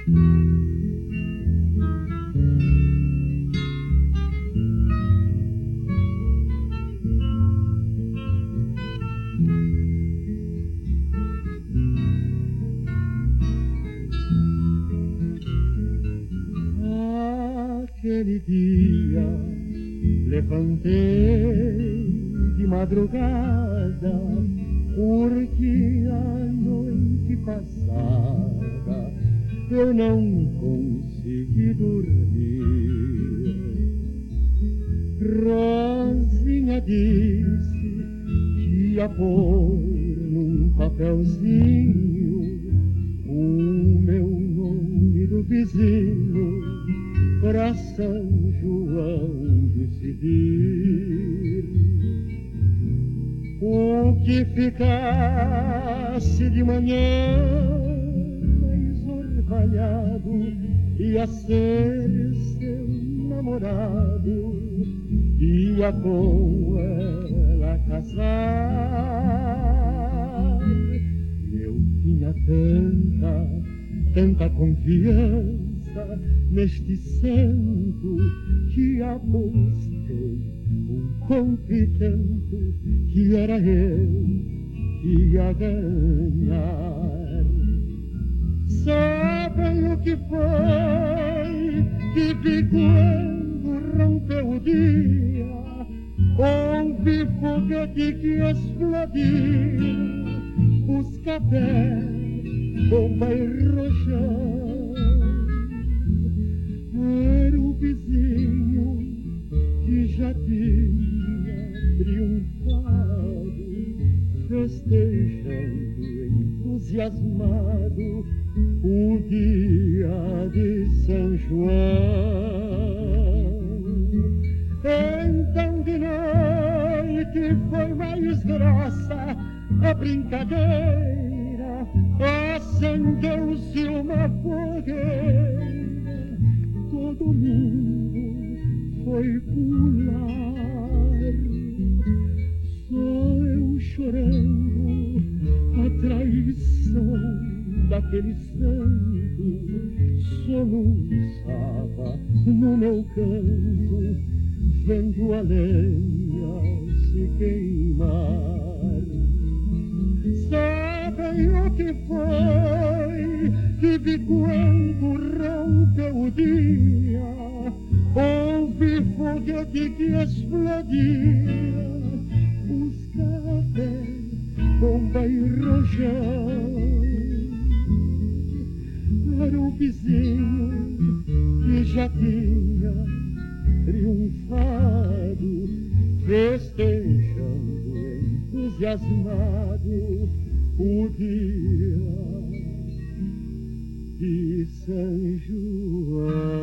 Aquele dia levantei de madrugada, porque a noite passada eu não consegui dormir. Rosinha disse que ia pôr num papelzinho o meu nome do vizinho pra São João decidir. O que ficasse de manhã mais orvalhado ia ser seu namorado, ia com ela casar. Eu tinha tanta confiança neste santo que apostei confianto que era eu que ia ganhar. Sabem o que foi que vi quando rompeu o dia? Ouvi foguete que explodiu, os cafés, bomba e rojão. Era o vizinho que já tinha triunfado, festejando entusiasmado o dia de São João. Então de noite foi mais grossa a brincadeira, acendeu-se uma fogueira, todo mundo foi pular, só eu chorando a traição daquele santo, soluçava no meu canto, vendo a lenha se queimar. Sabem o que foi que vi quando rompeu o dia? Ouvi foguete que explodia, os cafés, bomba e rojão. Era o vizinho que já tinha triunfado, festejando entusiasmado o dia de São João.